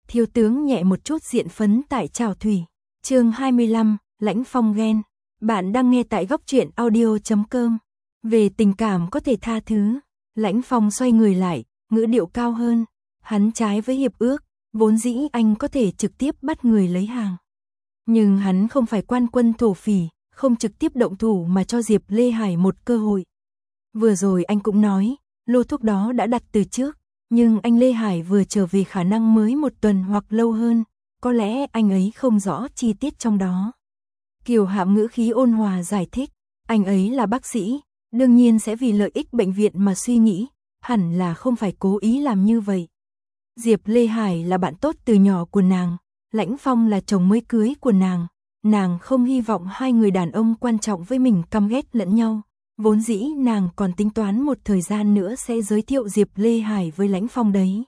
Thiếu tướng nhẹ một chút diện phấn tại Trảo Thủy. Chương 25, Lãnh Phong ghen. Bạn đang nghe tại góc truyện audio.com. Về tình cảm có thể tha thứ. Lãnh Phong xoay người lại, ngữ điệu cao hơn. Hắn trái với hiệp ước, vốn dĩ anh có thể trực tiếp bắt người lấy hàng. Nhưng hắn không phải quan quân thổ phỉ, không trực tiếp động thủ mà cho Diệp Lê Hải một cơ hội. Vừa rồi anh cũng nói, lô thuốc đó đã đặt từ trước, nhưng anh Lê Hải vừa trở về khả năng mới một tuần hoặc lâu hơn, có lẽ anh ấy không rõ chi tiết trong đó. Kiều Hạm ngữ khí ôn hòa giải thích, anh ấy là bác sĩ, đương nhiên sẽ vì lợi ích bệnh viện mà suy nghĩ, hẳn là không phải cố ý làm như vậy. Diệp Lê Hải là bạn tốt từ nhỏ của nàng, Lãnh Phong là chồng mới cưới của nàng không hy vọng hai người đàn ông quan trọng với mình căm ghét lẫn nhau. Vốn dĩ nàng còn tính toán một thời gian nữa sẽ giới thiệu Diệp Lê Hải với Lãnh Phong đấy.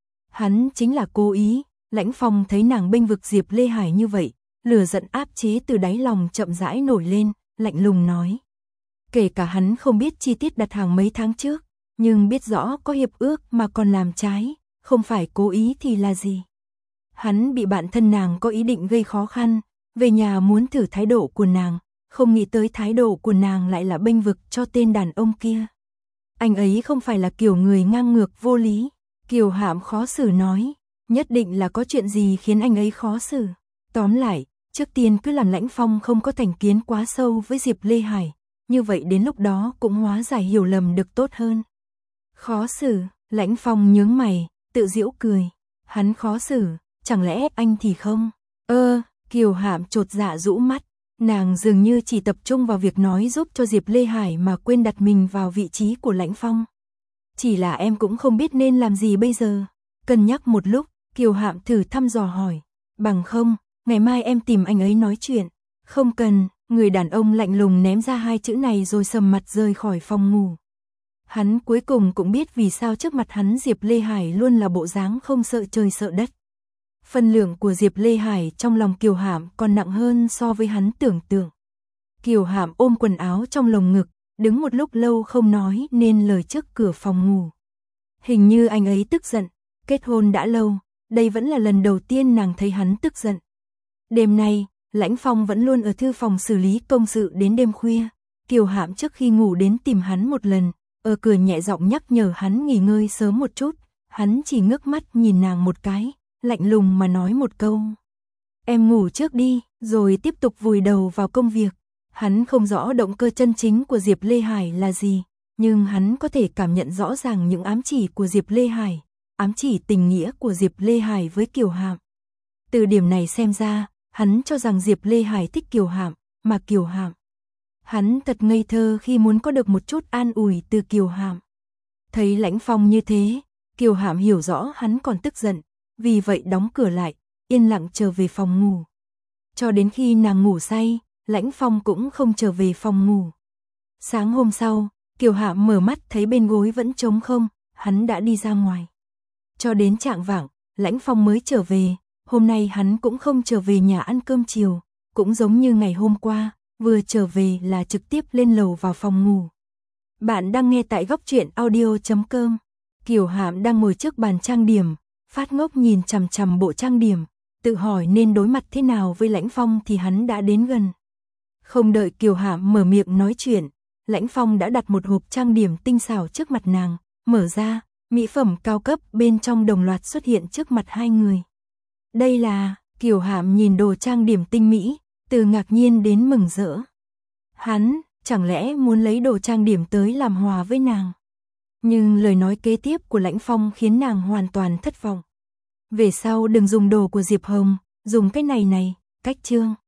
Hắn chính là cố ý, Lãnh Phong thấy nàng bênh vực Diệp Lê Hải như vậy, lửa giận áp chế từ đáy lòng chậm rãi nổi lên, lạnh lùng nói. Kể cả hắn không biết chi tiết đặt hàng mấy tháng trước, nhưng biết rõ có hiệp ước mà còn làm trái, không phải cố ý thì là gì. Hắn bị bạn thân nàng có ý định gây khó khăn, về nhà muốn thử thái độ của nàng, không nghĩ tới thái độ của nàng lại là bênh vực cho tên đàn ông kia. Anh ấy không phải là kiểu người ngang ngược vô lý. Kiều Hạm khó xử nói, nhất định là có chuyện gì khiến anh ấy khó xử. Tóm lại, trước tiên cứ làm Lãnh Phong không có thành kiến quá sâu với Diệp Lê Hải, như vậy đến lúc đó cũng hóa giải hiểu lầm được tốt hơn. Khó xử, Lãnh Phong nhướng mày, tự giễu cười. Hắn khó xử, chẳng lẽ anh thì không? Kiều Hạm chột dạ rũ mắt. Nàng dường như chỉ tập trung vào việc nói giúp cho Diệp Lê Hải mà quên đặt mình vào vị trí của Lãnh Phong. Chỉ là em cũng không biết nên làm gì bây giờ. Cân nhắc một lúc, Kiều Hạm thử thăm dò hỏi. Bằng không, ngày mai em tìm anh ấy nói chuyện. Không cần, người đàn ông lạnh lùng ném ra hai chữ này rồi sầm mặt rời khỏi phòng ngủ. Hắn cuối cùng cũng biết vì sao trước mặt hắn Diệp Lê Hải luôn là bộ dáng không sợ trời sợ đất. Phần lượng của Diệp Lê Hải trong lòng Kiều Hạm còn nặng hơn so với hắn tưởng tượng. Kiều Hạm ôm quần áo trong lồng ngực, đứng một lúc lâu không nói nên lời trước cửa phòng ngủ. Hình như anh ấy tức giận, kết hôn đã lâu, đây vẫn là lần đầu tiên nàng thấy hắn tức giận. Đêm nay, Lãnh Phong vẫn luôn ở thư phòng xử lý công sự đến đêm khuya. Kiều Hạm trước khi ngủ đến tìm hắn một lần, ở cửa nhẹ giọng nhắc nhở hắn nghỉ ngơi sớm một chút, hắn chỉ ngước mắt nhìn nàng một cái. Lạnh lùng mà nói một câu. Em ngủ trước đi, rồi tiếp tục vùi đầu vào công việc. Hắn không rõ động cơ chân chính của Diệp Lê Hải là gì, nhưng hắn có thể cảm nhận rõ ràng những ám chỉ của Diệp Lê Hải, ám chỉ tình nghĩa của Diệp Lê Hải với Kiều Hạm. Từ điểm này xem ra, hắn cho rằng Diệp Lê Hải thích Kiều Hạm, mà Kiều Hạm. Hắn thật ngây thơ khi muốn có được một chút an ủi từ Kiều Hạm. Thấy Lãnh Phong như thế, Kiều Hạm hiểu rõ hắn còn tức giận. Vì vậy đóng cửa lại, yên lặng trở về phòng ngủ. Cho đến khi nàng ngủ say, Lãnh Phong cũng không trở về phòng ngủ. Sáng hôm sau, Kiều Hạm mở mắt thấy bên gối vẫn trống không, hắn đã đi ra ngoài. Cho đến chạng vạng, Lãnh Phong mới trở về, hôm nay hắn cũng không trở về nhà ăn cơm chiều, cũng giống như ngày hôm qua, vừa trở về là trực tiếp lên lầu vào phòng ngủ. Bạn đang nghe tại góc truyện audio.com. Kiều Hạm đang ngồi trước bàn trang điểm, phát ngốc nhìn chằm chằm bộ trang điểm, tự hỏi nên đối mặt thế nào với Lãnh Phong thì hắn đã đến gần. Không đợi Kiều Hạm mở miệng nói chuyện, Lãnh Phong đã đặt một hộp trang điểm tinh xảo trước mặt nàng, mở ra, mỹ phẩm cao cấp bên trong đồng loạt xuất hiện trước mặt hai người. Đây là, Kiều Hạm nhìn đồ trang điểm tinh mỹ, từ ngạc nhiên đến mừng rỡ. Hắn, chẳng lẽ muốn lấy đồ trang điểm tới làm hòa với nàng? Nhưng lời nói kế tiếp của Lãnh Phong khiến nàng hoàn toàn thất vọng. Về sau đừng dùng đồ của Diệp Hồng, dùng cái này, cách chương.